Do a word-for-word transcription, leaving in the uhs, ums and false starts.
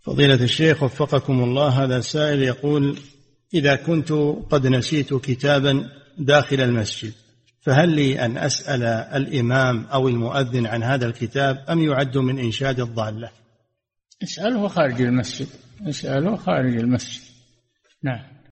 فضيلة الشيخ وفقكم الله، هذا سائل يقول: إذا كنت قد نسيت كتابا داخل المسجد فهل لي أن أسأل الإمام أو المؤذن عن هذا الكتاب أم يعد من إنشاد الضالة؟ اسأله خارج المسجد، اسأله خارج المسجد. نعم.